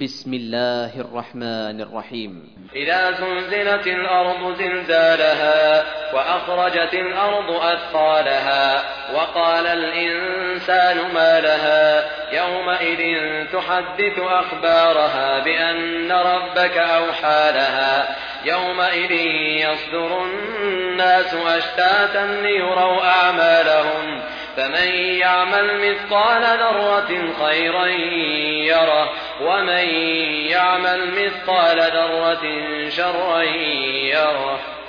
بسم الله الرحمن الرحيم. إذا زلزلت الأرض زلزالها وأخرجت الأرض أثقالها وقال الإنسان ما لها يومئذ تحدث أخبارها بأن ربك أوحى لها يومئذ يصدر الناس أشتاتا ليروا أعمالهم فمن يعمل مثقال ذرة خيرا يره ومن يعمل مثقال ذرة شرا يره.